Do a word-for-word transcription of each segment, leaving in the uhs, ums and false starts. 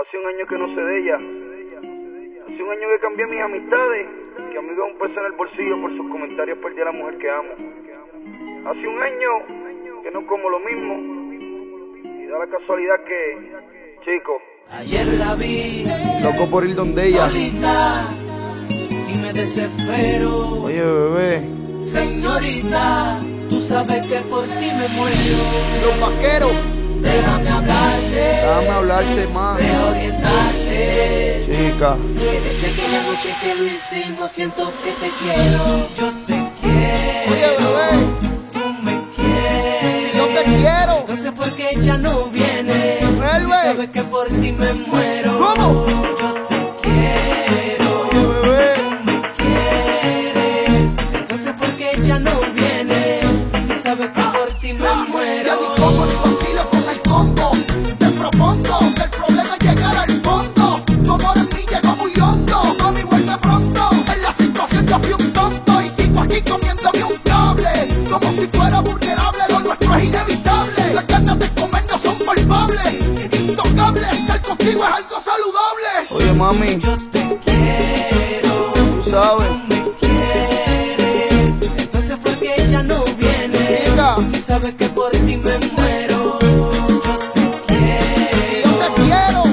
Hace un año que no sé de ella. Hace un año que cambié mis amistades, que a mí me da un peso en el bolsillo por sus comentarios perdí a la mujer que amo. Hace un año que no como lo mismo, y da la casualidad que, chico, ayer la vi, loco por ir donde ella, solita, y me desespero. Oye, bebé, señorita, tú sabes que por ti me muero. Los vaqueros, déjame hablarte, déjame hablarte más, deja orientarte, chica, que desde aquella noche que lo hicimos siento que te quiero. Yo te quiero. Oye, bebé, tú me quieres. Si yo te quiero, entonces ¿por qué ella no viene? Vuelve. Si sabes que por ti me muero. ¿Cómo? Yo te quiero. Oye, bebé, tú me quieres. Entonces ¿por qué ella no viene? Si sabes que por ti me muero. Ya ni como ni vacilo con el combo. Te propongo que el problema es llegar al fondo. Tu amor en mí llegó muy hondo. Mami, vuelve pronto. En la situación yo fui un tonto y sigo aquí comiéndome un cable. Como si fuera vulnerable, lo nuestro es inevitable. Las ganas de comer no son palpables. Intocable, estar contigo es algo saludable. oye, mami, Yo te quiero. tú sabes, Tú me quieres. Entonces ¿por qué ella no viene? Chica. Si sabes que por ti me muero. Yo te quiero. si yo te quiero,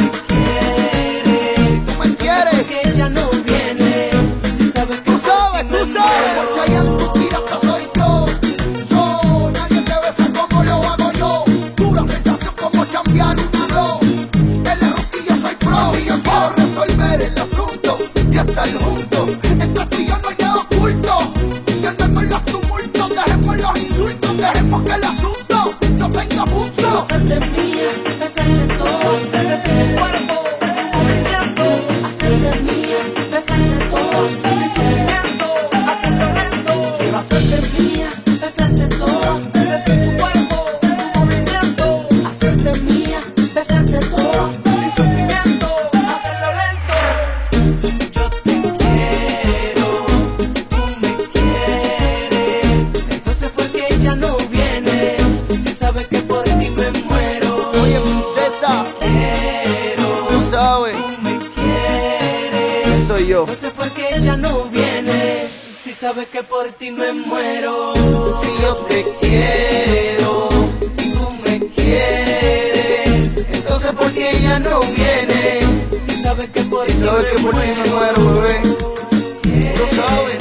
Quieres. tú me quieres, Porque ella no viene. Si sabes que tú por sabes, ti me tú sabes, muero. Como Chayanne, tú tiras, pero soy yo. So, nadie te besa como lo hago yo. Dura sensación como chambear un arroz. En la rosquilla soy pro y yo quiero resolver el asunto y estar juntos. Entre tú y yo no hay nada oculto. Calmemos los tumultos, dejemos los insultos, dejemos que el asunto no venga a punto. Hacerte mía, besarte todo, besarte tu cuerpo, tu movimiento. Hacerte mía, besarte todo, sin sufrimiento, hacerlo lento. Quiero hacerte mía, besarte todo, besarte tu cuerpo, tu movimiento. Hacerte mía, besarte todo, sin sufrimiento, hacerlo lento. Yo te quiero, tú me quieres. Entonces ¿por qué ella no viene? Si sabes que por ti me muero. oye, princesa, Quiero, tú sabes, tú me quieres. soy yo. Entonces ¿por qué ella no viene? Si sabes que por ti me muero. Si yo te quiero y tú me quieres, entonces ¿por qué ella no viene? Si sabes que por Si ti sabes que por ti me muero, bebé, lo sabes.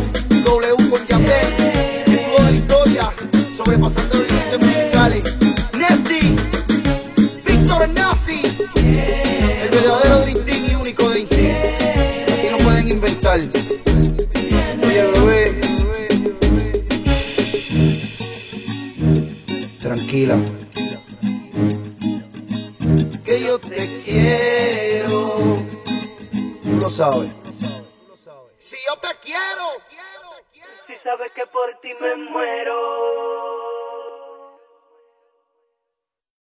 W con Yandel, estuvo de la historia, sobrepasando los límites musicales. Nesty, Víctor el Nazi, el verdadero Dream Team y único Dream Team. Aquí no pueden inventar. Oye, bebé, tranquila, que yo te quiero, tú lo sabes. Si yo te quiero. Si sabes que por ti me muero.